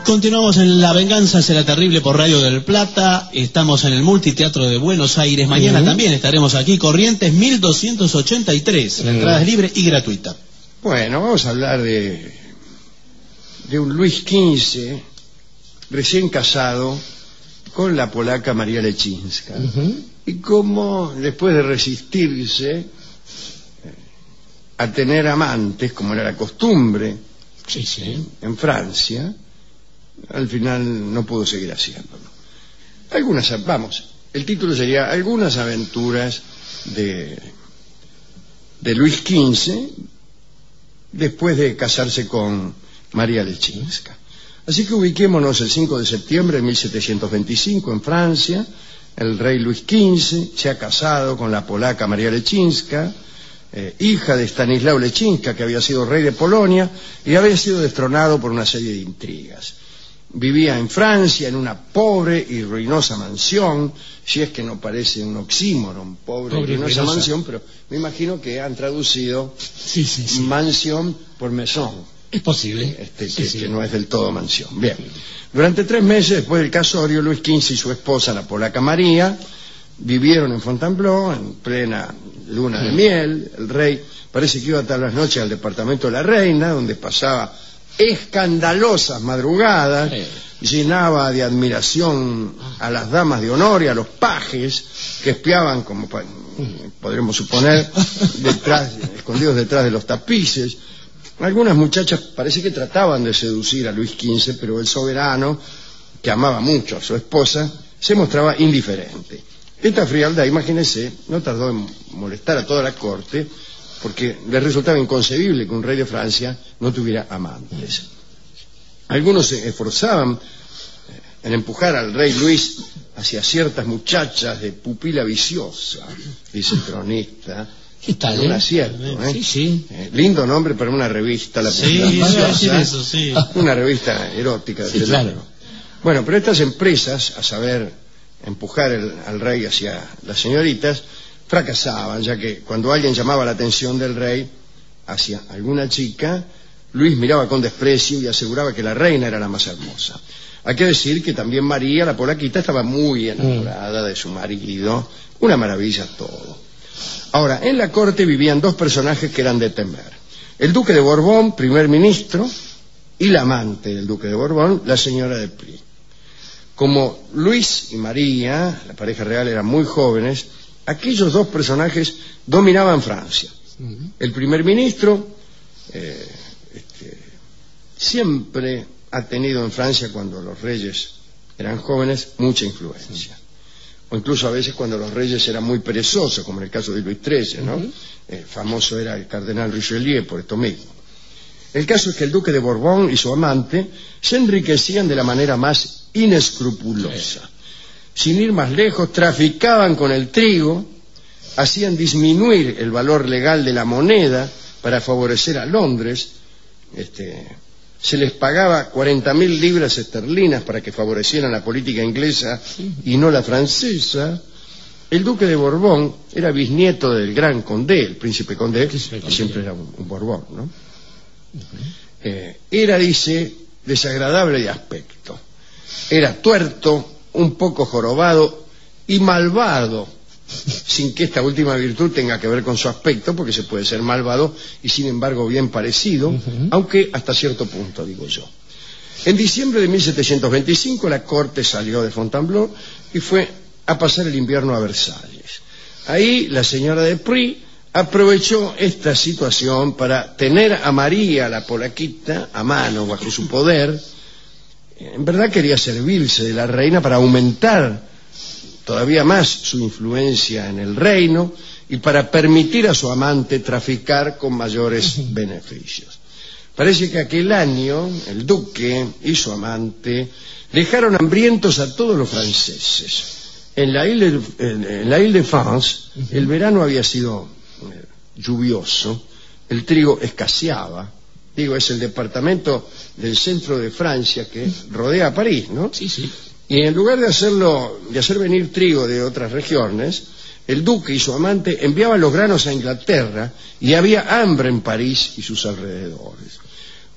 Continuamos en La Venganza Será Terrible por Radio del Plata. Estamos en el Multiteatro de Buenos Aires. Mañana también estaremos aquí. Corrientes 1283. La entrada es libre y gratuita. Bueno, vamos a hablar de un Luis XV recién casado con la polaca María Leszczyńska. Y cómo, después de resistirse a tener amantes, como era la costumbre en Francia, al final no pudo seguir haciéndolo. El título sería Algunas aventuras de Luis XV después de casarse con María Leszczyńska. Así que ubiquémonos el 5 de septiembre de 1725 en Francia. El rey Luis XV se ha casado con la polaca María Leszczyńska, hija de Stanislao Leszczyńska, que había sido rey de Polonia y había sido destronado por una serie de intrigas. Vivía en Francia en una pobre y ruinosa mansión, si es que no parece un oxímoron, pobre y ruinosa mansión, pero me imagino que han traducido mansión por maison. Es posible. Que no es del todo mansión. Bien. Durante 3 meses después del casorio, Luis XV y su esposa, la polaca María, vivieron en Fontainebleau en plena luna de miel. El rey parece que iba todas las noches al departamento de la reina, donde pasaba escandalosas madrugadas, llenaba de admiración a las damas de honor y a los pajes que espiaban, como podremos suponer, escondidos detrás de los tapices. Algunas muchachas parece que trataban de seducir a Luis XV, pero el soberano, que amaba mucho a su esposa, se mostraba indiferente. Esta frialdad, imagínense, no tardó en molestar a toda la corte, porque les resultaba inconcebible que un rey de Francia no tuviera amantes. Algunos se esforzaban en empujar al rey Luis hacia ciertas muchachas de pupila viciosa, dice el cronista. ¿Qué tal? Un acierto, Sí. Lindo nombre para una revista, la pupila viciosa. Una revista erótica, desde luego. Bueno, pero estas empresas, a saber, empujar al rey hacia las señoritas, fracasaban, ya que cuando alguien llamaba la atención del rey hacia alguna chica, Luis miraba con desprecio y aseguraba que la reina era la más hermosa. Hay que decir que también María, la polaquita, estaba muy enamorada de su marido. Una maravilla todo. Ahora, en la corte vivían 2 personajes que eran de temer. El duque de Borbón, primer ministro, y la amante del duque de Borbón, la señora de Prie. Como Luis y María, la pareja real, eran muy jóvenes, aquellos 2 personajes dominaban Francia. El primer ministro siempre ha tenido en Francia, cuando los reyes eran jóvenes, mucha influencia. O incluso a veces cuando los reyes eran muy perezosos, como en el caso de Luis XIII, ¿no? Famoso era el cardenal Richelieu por esto mismo. El caso es que el duque de Borbón y su amante se enriquecían de la manera más inescrupulosa. Sin ir más lejos, traficaban con el trigo, hacían disminuir el valor legal de la moneda para favorecer a Londres. Se les pagaba 40.000 libras esterlinas para que favorecieran la política inglesa y no la francesa. El duque de Borbón era bisnieto del gran Condé, el príncipe Condé, que siempre era un Borbón, ¿no? Era, dice, desagradable de aspecto. Era tuerto, un poco jorobado y malvado, sin que esta última virtud tenga que ver con su aspecto, porque se puede ser malvado y sin embargo bien parecido, aunque hasta cierto punto, digo yo. En diciembre de 1725 la corte salió de Fontainebleau y fue a pasar el invierno a Versalles. Ahí la señora de Prie aprovechó esta situación para tener a María, la polaquita, a mano, bajo su poder. En verdad quería servirse de la reina para aumentar todavía más su influencia en el reino y para permitir a su amante traficar con mayores beneficios. Parece que aquel año el duque y su amante dejaron hambrientos a todos los franceses. En la Île-de-France el verano había sido lluvioso, el trigo escaseaba. Digo, es el departamento del centro de Francia que rodea a París, ¿no? Sí. Y en lugar de hacer venir trigo de otras regiones, el duque y su amante enviaban los granos a Inglaterra y había hambre en París y sus alrededores.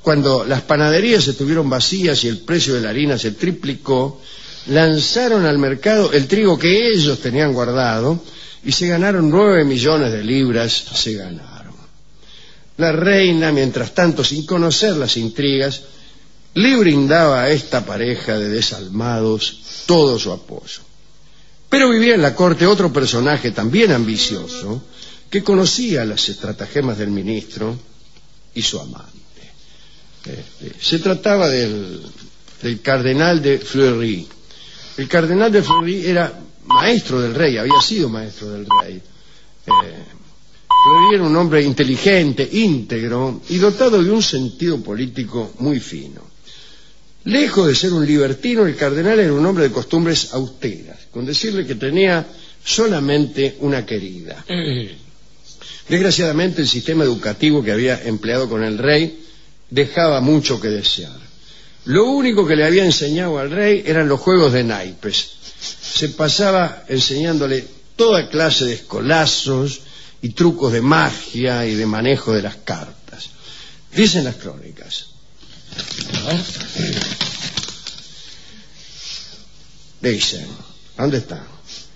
cuando las panaderías estuvieron vacías y el precio de la harina se triplicó, lanzaron al mercado el trigo que ellos tenían guardado y se ganaron 9 millones de libras, se ganaron. La reina, mientras tanto, sin conocer las intrigas, le brindaba a esta pareja de desalmados todo su apoyo. Pero vivía en la corte otro personaje también ambicioso, que conocía las estratagemas del ministro y su amante. Se trataba del cardenal de Fleury. El cardenal de Fleury era maestro del rey, había sido maestro del rey. Fleury era un hombre inteligente, íntegro y dotado de un sentido político muy fino. Lejos de ser un libertino, el cardenal era un hombre de costumbres austeras, con decirle que tenía solamente una querida. Desgraciadamente, el sistema educativo que había empleado con el rey dejaba mucho que desear. Lo único que le había enseñado al rey eran los juegos de naipes. Se pasaba enseñándole toda clase de escolazos y trucos de magia y de manejo de las cartas. Dicen las crónicas. Dicen, ¿dónde está?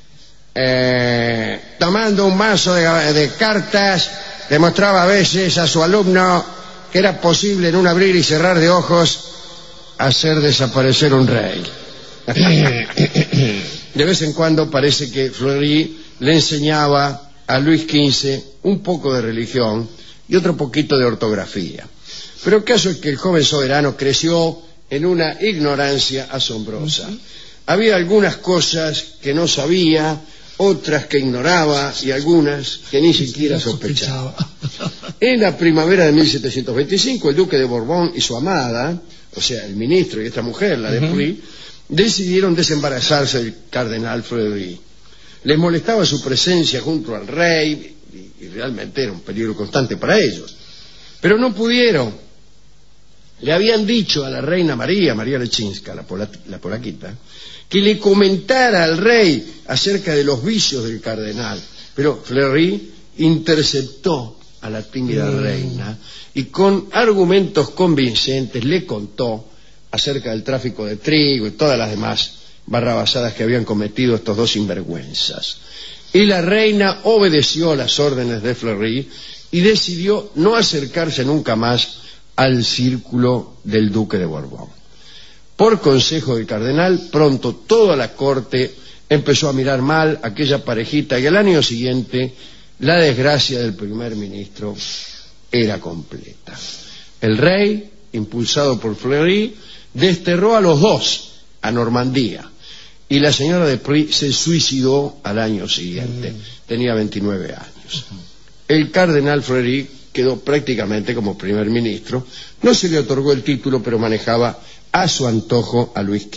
Tomando un mazo de cartas, demostraba a veces a su alumno que era posible en un abrir y cerrar de ojos hacer desaparecer un rey. De vez en cuando parece que Fleury le enseñaba a Luis XV un poco de religión y otro poquito de ortografía. Pero el caso es que el joven soberano creció en una ignorancia asombrosa. Había algunas cosas que no sabía, otras que ignoraba y algunas que ni siquiera sospechaba. En la primavera de 1725, el duque de Borbón y su amada, o sea, el ministro y esta mujer, la de Fleury, decidieron desembarazarse del cardenal Fleury. Les molestaba su presencia junto al rey y realmente era un peligro constante para ellos. Pero no pudieron. Le habían dicho a la reina María Leczinska, la polaquita, que le comentara al rey acerca de los vicios del cardenal. Pero Fleury interceptó a la tímida reina y con argumentos convincentes le contó acerca del tráfico de trigo y todas las demás barrabasadas que habían cometido estos dos sinvergüenzas. Y la reina obedeció las órdenes de Fleury y decidió no acercarse nunca más al círculo del duque de Borbón. Por consejo del cardenal, pronto toda la corte empezó a mirar mal a aquella parejita y al año siguiente la desgracia del primer ministro era completa. El rey, impulsado por Fleury, desterró a los dos a Normandía y la señora de Prie se suicidó al año siguiente. Tenía 29 años. El cardenal Fleury quedó prácticamente como primer ministro. No se le otorgó el título, pero manejaba a su antojo a Luis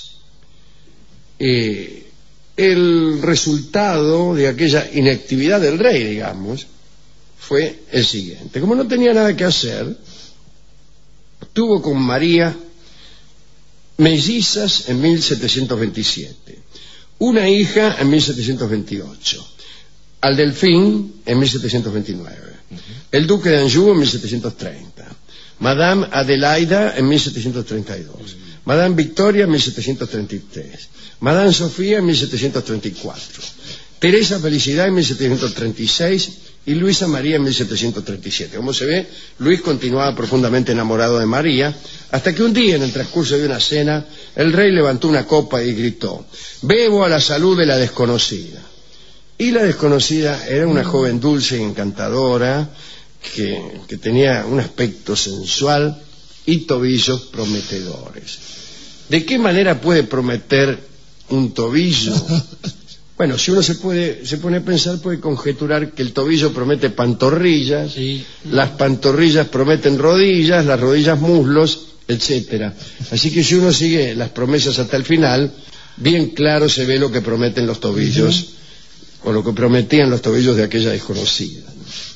XV. El resultado de aquella inactividad del rey, digamos, fue el siguiente. Como no tenía nada que hacer, tuvo con María mellizas en 1727, una hija en 1728, al Delfín en 1729, el duque de Anjou en 1730, Madame Adelaida en 1732, Madame Victoria en 1733, Madame Sofía en 1734, Teresa Felicidad en 1736 y Luisa María en 1737. Como se ve, Luis continuaba profundamente enamorado de María, hasta que un día, en el transcurso de una cena, el rey levantó una copa y gritó: «Bebo a la salud de la desconocida». Y la desconocida era una joven dulce y encantadora, que tenía un aspecto sensual y tobillos prometedores. ¿De qué manera puede prometer un tobillo? Bueno, si uno se pone a pensar, puede conjeturar que el tobillo promete pantorrillas, sí, las pantorrillas prometen rodillas, las rodillas muslos, etcétera. Así que si uno sigue las promesas hasta el final, bien claro se ve lo que prometen los tobillos, o lo que prometían los tobillos de aquella desconocida.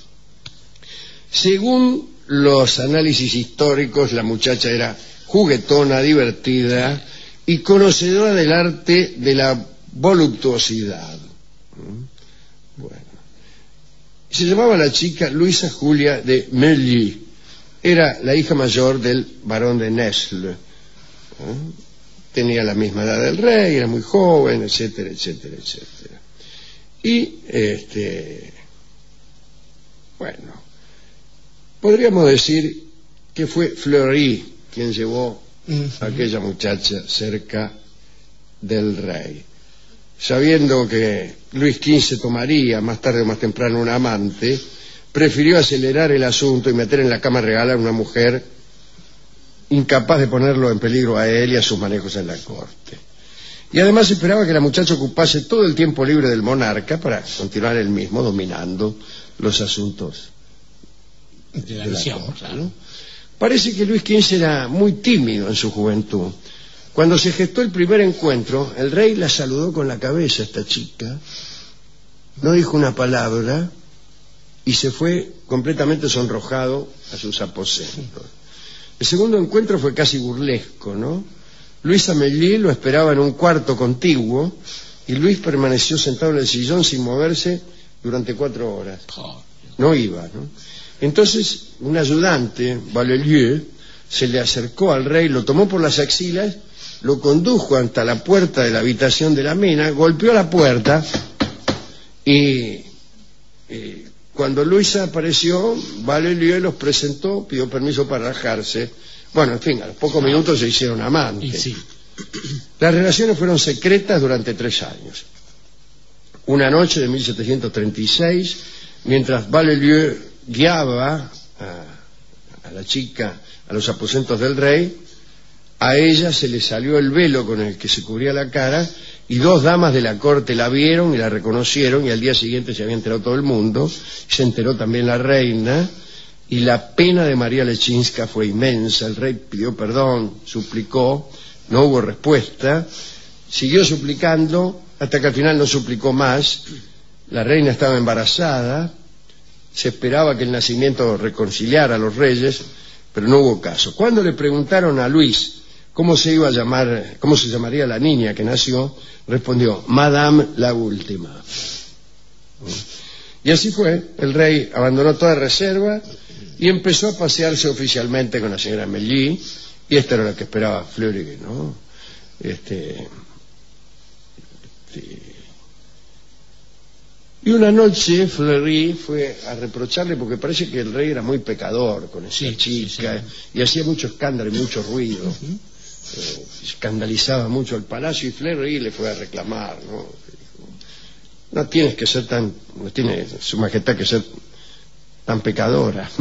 Según los análisis históricos, la muchacha era juguetona, divertida y conocedora del arte de la voluptuosidad. Bueno, se llamaba la chica Luisa Julia de Meuilly, era la hija mayor del barón de Nesle. Tenía la misma edad del rey, era muy joven, etcétera, etcétera, etcétera. Y, bueno, podríamos decir que fue Fleury quien llevó a aquella muchacha cerca del rey. Sabiendo que Luis XV tomaría más tarde o más temprano un amante, prefirió acelerar el asunto y meter en la cama real a una mujer incapaz de ponerlo en peligro a él y a sus manejos en la corte. Y además esperaba que la muchacha ocupase todo el tiempo libre del monarca para continuar él mismo dominando los asuntos de la nación, corte, claro. ¿no? Parece que Luis XV era muy tímido en su juventud. Cuando se gestó el primer encuentro, el rey la saludó con la cabeza a esta chica, no dijo una palabra y se fue completamente sonrojado a sus aposentos. El segundo encuentro fue casi burlesco, ¿no? Luis Amélie lo esperaba en un cuarto contiguo y Luis permaneció sentado en el sillón sin moverse durante 4 horas. No iba, ¿no? Entonces un ayudante, Valelieu, se le acercó al rey, lo tomó por las axilas, lo condujo hasta la puerta de la habitación de la mena, golpeó la puerta y cuando Luisa apareció, Valelieu los presentó, pidió permiso para rajarse. Bueno, en fin, a los pocos minutos se hicieron amantes. Sí. Las relaciones fueron secretas durante 3 años. Una noche de 1736, mientras Valelieu guiaba a la chica a los aposentos del rey, a ella se le salió el velo con el que se cubría la cara y 2 damas de la corte la vieron y la reconocieron, y al día siguiente se había enterado todo el mundo, se enteró también la reina, y la pena de María Leczinska fue inmensa. El rey pidió perdón, suplicó, no hubo respuesta, siguió suplicando hasta que al final no suplicó más. La reina estaba embarazada, se esperaba que el nacimiento reconciliara a los reyes, pero no hubo caso. Cuando le preguntaron a Luis cómo se iba a llamar, cómo se llamaría la niña que nació, respondió: Madame la última. Y así fue. El rey abandonó toda reserva y empezó a pasearse oficialmente con la señora Amélie, y esta era la que esperaba Fleury, ¿no? Y una noche Fleury fue a reprocharle, porque parece que el rey era muy pecador con esa chica, y hacía mucho escándalo y mucho ruido. Escandalizaba mucho al palacio, y Fleury le fue a reclamar, ¿no? No tienes que ser tan, no tiene su majestad que ser tan pecadora.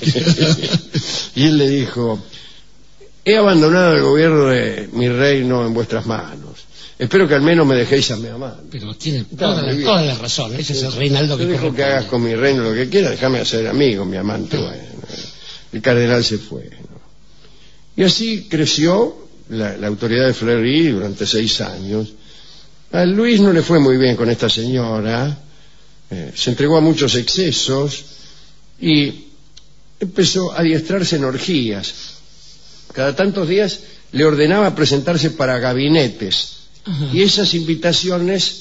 Y él le dijo: he abandonado el gobierno de mi reino en vuestras manos. Espero que al menos me dejéis a mi amante. Pero tiene toda la razón. Ese es el Reinaldo que dijo que hagas con mi reino lo que quieras, déjame hacer amigo, mi amante. Bueno, el cardenal se fue, ¿no? Y así creció la autoridad de Fleury durante 6 años. A Luis no le fue muy bien con esta señora, se entregó a muchos excesos y empezó a adiestrarse en orgías. Cada tantos días le ordenaba presentarse para gabinetes. Y esas invitaciones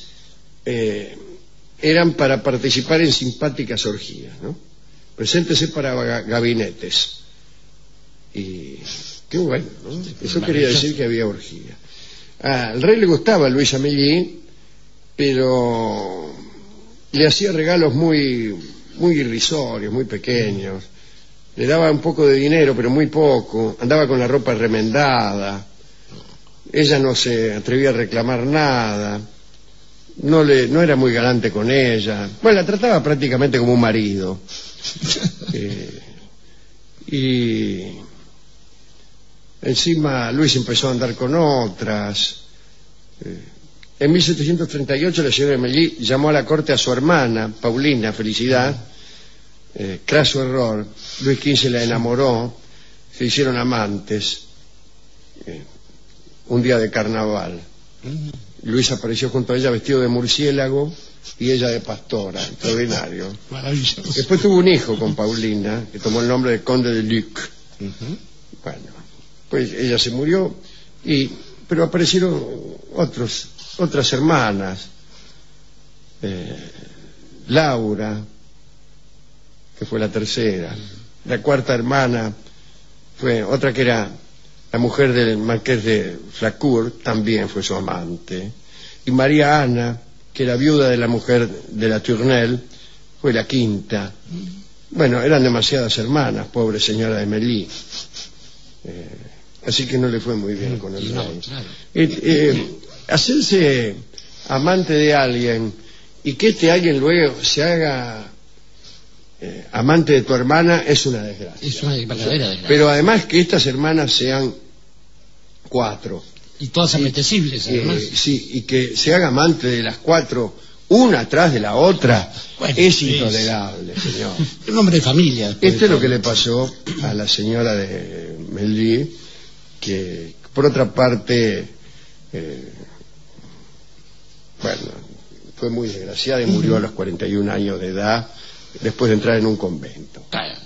eran para participar en simpáticas orgías, ¿no? Preséntese para gabinetes. Y qué bueno, ¿no? Eso quería decir que había orgía. Al rey le gustaba Luis Amélie, pero le hacía regalos muy irrisorios, muy pequeños. Le daba un poco de dinero, pero muy poco. Andaba con la ropa remendada. Ella no se atrevía a reclamar nada, no era muy galante con ella. Bueno, la trataba prácticamente como un marido. Y encima Luis empezó a andar con otras. En 1738 la señora Amélie llamó a la corte a su hermana, Paulina Felicidad. Craso error. Luis XV la enamoró, se hicieron amantes. Un día de carnaval, Luis apareció junto a ella vestido de murciélago y ella de pastora. Extraordinario. Maravilloso. Después tuvo un hijo con Paulina, que tomó el nombre de Conde de Luc. Bueno, pues ella se murió, pero aparecieron otras hermanas. Laura, que fue la tercera. La cuarta hermana Fue otra que era la mujer del marqués de Flacourt, también fue su amante. Y María Ana, que era viuda de la mujer de la Tournelle, fue la quinta. Bueno, eran demasiadas hermanas, pobre señora de Melí. Así que no le fue muy bien con el rey. Claro. Hacerse amante de alguien y que este alguien luego se haga amante de tu hermana es una desgracia. Es una verdadera desgracia. Pero además que estas hermanas sean 4. Y todas apetecibles, además. Sí, y que se haga amante de las 4, una atrás de la otra, bueno, es intolerable, señor. Un hombre de familia. Esto es lo que le pasó a la señora de Melí, que por otra parte, bueno, fue muy desgraciada y murió a los 41 años de edad, después de entrar en un convento.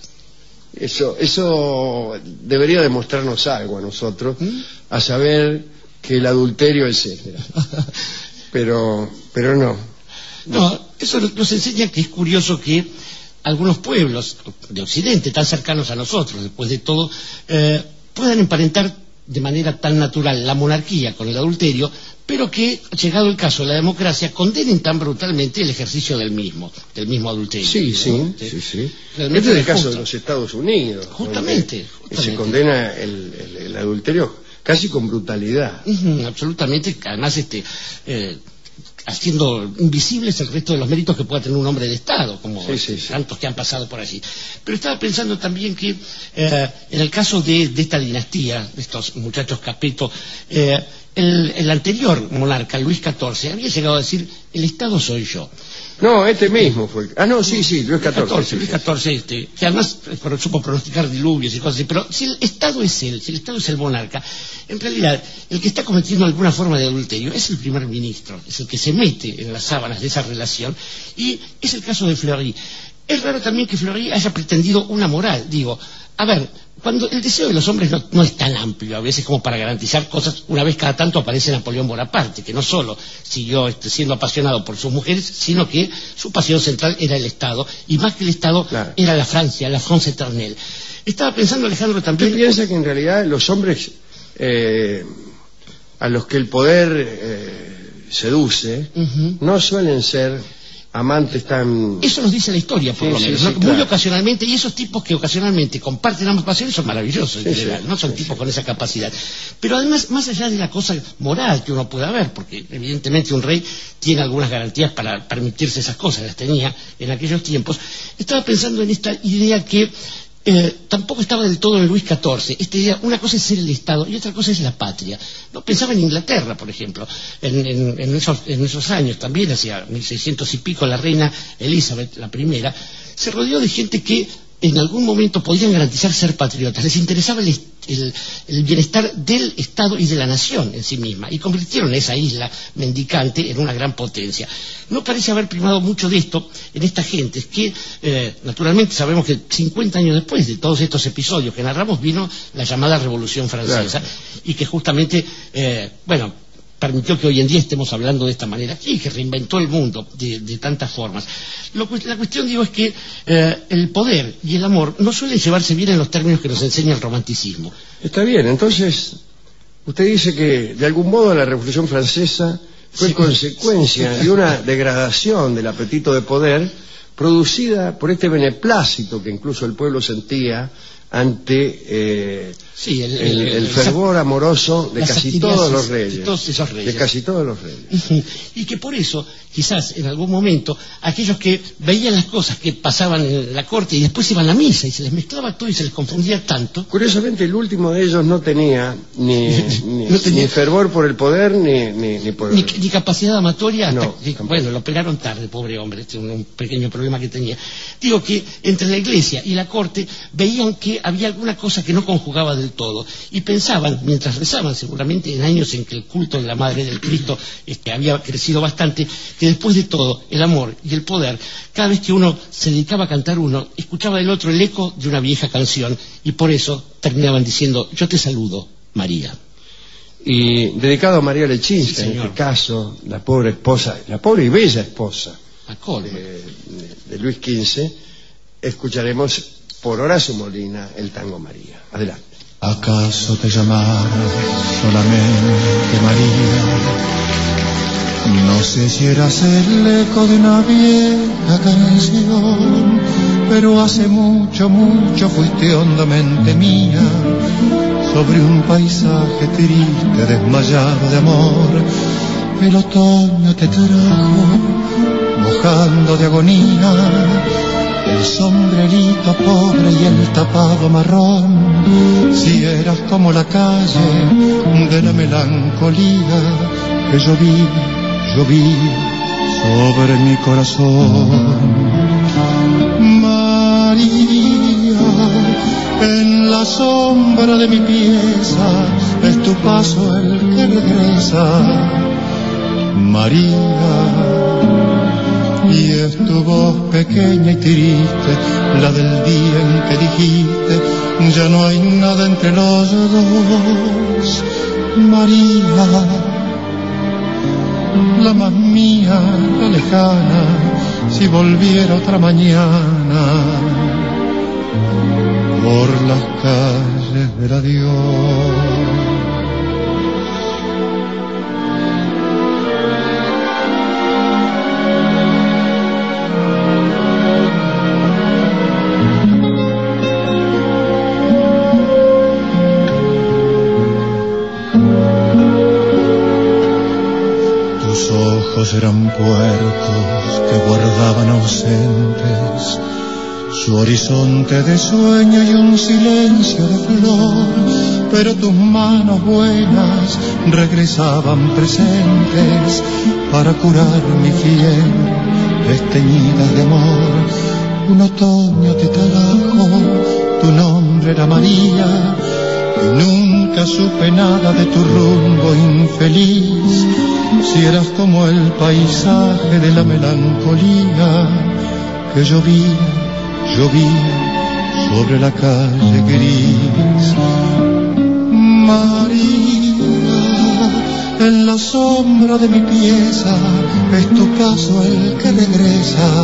Eso debería demostrarnos algo a nosotros, a saber que el adulterio, etcétera. Pero no. No, eso nos enseña que es curioso que algunos pueblos de Occidente, tan cercanos a nosotros, después de todo, puedan emparentar de manera tan natural la monarquía con el adulterio, pero que, llegado el caso de la democracia, condenen tan brutalmente el ejercicio del mismo adulterio. Sí. Este es el caso de los Estados Unidos. Justamente. Se condena el adulterio casi con brutalidad. Absolutamente, además haciendo invisibles el resto de los méritos que pueda tener un hombre de Estado, como tantos que han pasado por allí. Pero estaba pensando también que en el caso de esta dinastía, de estos muchachos Capeto, el anterior monarca, Luis XIV, había llegado a decir: el Estado soy yo. No, este mismo fue. Luis XIV. Luis XIV, que además supo pronosticar diluvios y cosas así. Pero si el Estado es él, si el Estado es el monarca, en realidad el que está cometiendo alguna forma de adulterio es el primer ministro, es el que se mete en las sábanas de esa relación, y es el caso de Fleury. Es raro también que Fleury haya pretendido una moral. Digo, a ver, cuando el deseo de los hombres no es tan amplio a veces como para garantizar cosas. Una vez cada tanto aparece Napoleón Bonaparte, que no solo siguió siendo apasionado por sus mujeres, sino que su pasión central era el Estado, y más que el Estado, claro, era la Francia, la France éternelle. Estaba pensando, Alejandro, también... ¿Usted piensa que en realidad los hombres a los que el poder seduce no suelen ser amantes tan... Eso nos dice la historia, por lo menos, ¿no? Claro. Muy ocasionalmente, y esos tipos que ocasionalmente comparten ambas pasiones son maravillosos, en general, ¿no? Son tipos con esa capacidad. Pero además, más allá de la cosa moral que uno pueda ver, porque evidentemente un rey tiene algunas garantías para permitirse esas cosas, las tenía en aquellos tiempos, estaba pensando en esta idea que tampoco estaba del todo en Luis XIV. Esta idea, una cosa es ser el Estado y otra cosa es la patria. No pensaba en Inglaterra, por ejemplo, en esos años, también hacia 1600 y pico, la reina Elizabeth I se rodeó de gente que en algún momento podían garantizar ser patriotas. Les interesaba el bienestar del Estado y de la nación en sí misma, y convirtieron esa isla mendicante en una gran potencia. No parece haber primado mucho de esto en estas gentes que, naturalmente, sabemos que 50 años después de todos estos episodios que narramos, vino la llamada Revolución Francesa, claro, y que justamente, permitió que hoy en día estemos hablando de esta manera, y que reinventó el mundo de tantas formas. La cuestión, digo, es que el poder y el amor no suelen llevarse bien en los términos que nos enseña el romanticismo. Está bien, entonces, usted dice que de algún modo la Revolución Francesa fue consecuencia de una degradación del apetito de poder producida por este beneplácito que incluso el pueblo sentía ante el fervor amoroso de casi todos los reyes. De todos esos reyes. De casi todos los reyes. Y que por eso, quizás en algún momento, aquellos que veían las cosas que pasaban en la corte y después iban a misa y se les mezclaba todo y se les confundía tanto. Curiosamente, el último de ellos no tenía ni fervor por el poder ni por... Ni capacidad amatoria. No, bueno, lo operaron tarde, pobre hombre, un pequeño problema que tenía. Digo que entre la iglesia y la corte veían que había alguna cosa que no conjugaba del todo, y pensaban, mientras rezaban, seguramente en años en que el culto de la Madre del Cristo había crecido bastante, que después de todo el amor y el poder, cada vez que uno se dedicaba a cantar uno, escuchaba del otro el eco de una vieja canción, y por eso terminaban diciendo: yo te saludo, María. Y dedicado a María Leczinska, en este caso, la pobre y bella esposa de Luis XV, escucharemos por Horacio Molina el tango María. Adelante. ¿Acaso te llamarás solamente María? No sé si eras el eco de una vieja canción, pero hace mucho, mucho fuiste hondamente mía. Sobre un paisaje triste, desmayado de amor, el otoño te trajo, mojando de agonía, el sombrerito pobre y el tapado marrón. Si eras como la calle de la melancolía que yo vi sobre mi corazón. María, en la sombra de mi pieza es tu paso el que regresa. María, y es tu voz pequeña y triste, la del día en que dijiste, ya no hay nada entre los dos. María, la más mía, la lejana, si volviera otra mañana por las calles del adiós. Tus ojos eran puertos que guardaban ausentes su horizonte de sueño y un silencio de flor, pero tus manos buenas regresaban presentes para curar mi fiebre desteñida de amor. Un otoño te trajo, tu nombre era María, y nunca supe nada de tu rumbo infeliz. Si eras como el paisaje de la melancolía que llovía sobre la calle gris. María, en la sombra de mi pieza es tu paso el que regresa.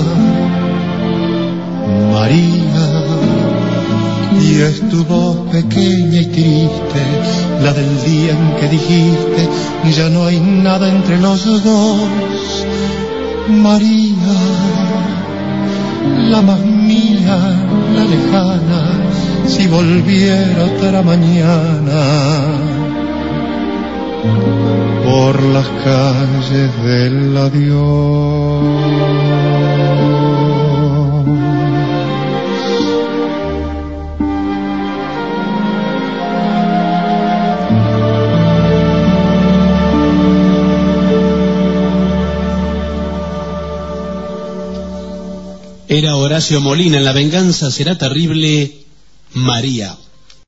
María, y es tu voz pequeña y triste, la del día en que dijiste, ya no hay nada entre los dos. María, la más mía, la lejana, si volviera otra mañana por las calles del adiós. Era Horacio Molina en La venganza será terrible, María.